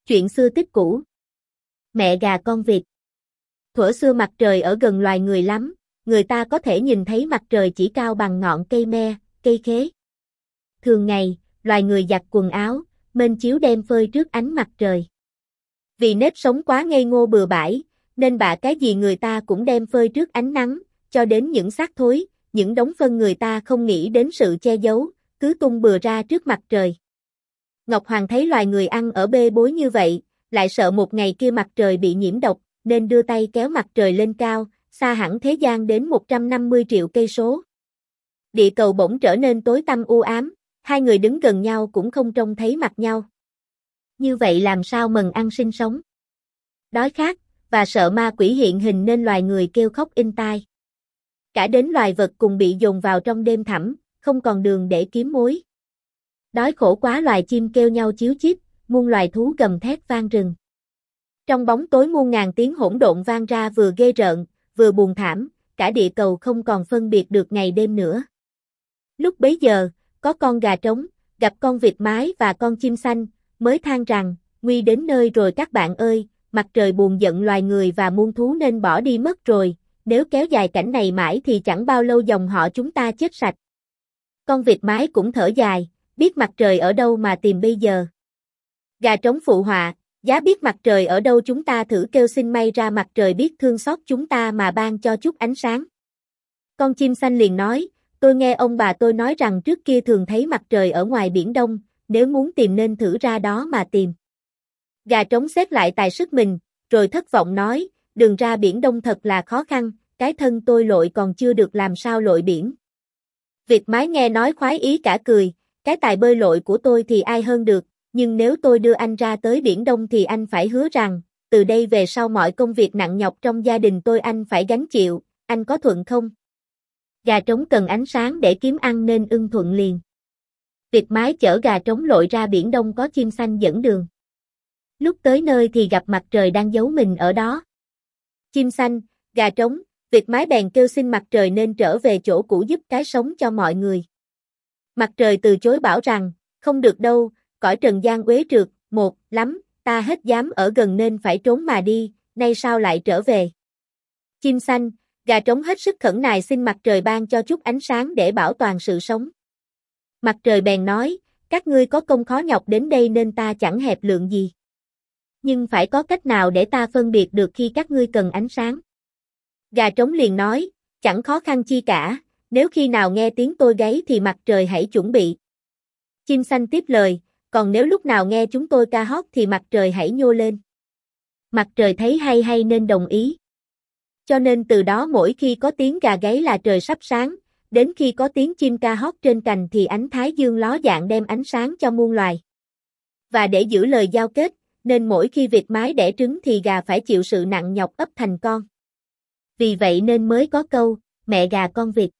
Chuyện xưa tích cũ. Mẹ gà con vịt. Thuở xưa mặt trời ở gần loài người lắm, người ta có thể nhìn thấy mặt trời chỉ cao bằng ngọn cây me, cây khế. Thường ngày, loài người giặt quần áo, mên chiếu đem phơi trước ánh mặt trời. Vì nếp sống quá ngây ngô bừa bãi, nên bạ cái gì người ta cũng đem phơi trước ánh nắng, cho đến những xác thối, những đống phân người ta không nghĩ đến sự che giấu, cứ tung bừa ra trước mặt trời. Ngọc Hoàng thấy loài người ăn ở bê bối như vậy, lại sợ một ngày kia mặt trời bị nhiễm độc, nên đưa tay kéo mặt trời lên cao, xa hẳn thế gian đến 150 triệu cây số. Địa cầu bỗng trở nên tối tăm u ám, hai người đứng gần nhau cũng không trông thấy mặt nhau. Như vậy làm sao mần ăn sinh sống? Đói khát, và sợ ma quỷ hiện hình nên loài người kêu khóc inh tai. Cả đến loài vật cùng bị dồn vào trong đêm thẳm, không còn đường để kiếm mối. Đói khổ quá loài chim kêu nhau chíu chít, muôn loài thú gầm thét vang rừng. Trong bóng tối muôn ngàn tiếng hỗn độn vang ra vừa ghê rợn, vừa buồn thảm, cả địa cầu không còn phân biệt được ngày đêm nữa. Lúc bấy giờ, có con gà trống, gặp con vịt mái và con chim xanh, mới than rằng, nguy đến nơi rồi các bạn ơi, mặt trời buồn giận loài người và muôn thú nên bỏ đi mất rồi, nếu kéo dài cảnh này mãi thì chẳng bao lâu dòng họ chúng ta chết sạch. Con vịt mái cũng thở dài, biết mặt trời ở đâu mà tìm bây giờ. Gà trống phụ họa, giá biết mặt trời ở đâu chúng ta thử kêu xin may ra mặt trời biết thương xót chúng ta mà ban cho chút ánh sáng. Con chim xanh liền nói, tôi nghe ông bà tôi nói rằng trước kia thường thấy mặt trời ở ngoài biển Đông, nếu muốn tìm nên thử ra đó mà tìm. Gà trống xét lại tài sức mình, rồi thất vọng nói, đường ra biển Đông thật là khó khăn, cái thân tôi lội còn chưa được làm sao lội biển. Vịt mái nghe nói khoái ý cả cười, cái tài bơi lội của tôi thì ai hơn được, nhưng nếu tôi đưa anh ra tới biển Đông thì anh phải hứa rằng, từ đây về sau mọi công việc nặng nhọc trong gia đình tôi anh phải gánh chịu, anh có thuận không? Gà trống cần ánh sáng để kiếm ăn nên ưng thuận liền. Vịt mái chở gà trống lội ra biển Đông có chim xanh dẫn đường. Lúc tới nơi thì gặp mặt trời đang giấu mình ở đó. Chim xanh, gà trống, vịt mái bèn kêu xin mặt trời nên trở về chỗ cũ giúp cái sống cho mọi người. Mặt trời từ chối bảo rằng, không được đâu, cõi trần gian uế trượt, một, lắm, ta hết dám ở gần nên phải trốn mà đi, nay sao lại trở về. Chim xanh, gà trống hết sức khẩn nài xin mặt trời ban cho chút ánh sáng để bảo toàn sự sống. Mặt trời bèn nói, các ngươi có công khó nhọc đến đây nên ta chẳng hẹp lượng gì. Nhưng phải có cách nào để ta phân biệt được khi các ngươi cần ánh sáng. Gà trống liền nói, chẳng khó khăn chi cả, nếu khi nào nghe tiếng tôi gáy thì mặt trời hãy chuẩn bị. Chim xanh tiếp lời, còn nếu lúc nào nghe chúng tôi ca hót thì mặt trời hãy nhô lên. Mặt trời thấy hay nên đồng ý. Cho nên từ đó mỗi khi có tiếng gà gáy là trời sắp sáng, đến khi có tiếng chim ca hót trên cành thì ánh thái dương ló dạng đem ánh sáng cho muôn loài. Và để giữ lời giao kết, nên mỗi khi vịt mái đẻ trứng thì gà phải chịu sự nặng nhọc ấp thành con. Vì vậy nên mới có câu, mẹ gà con vịt.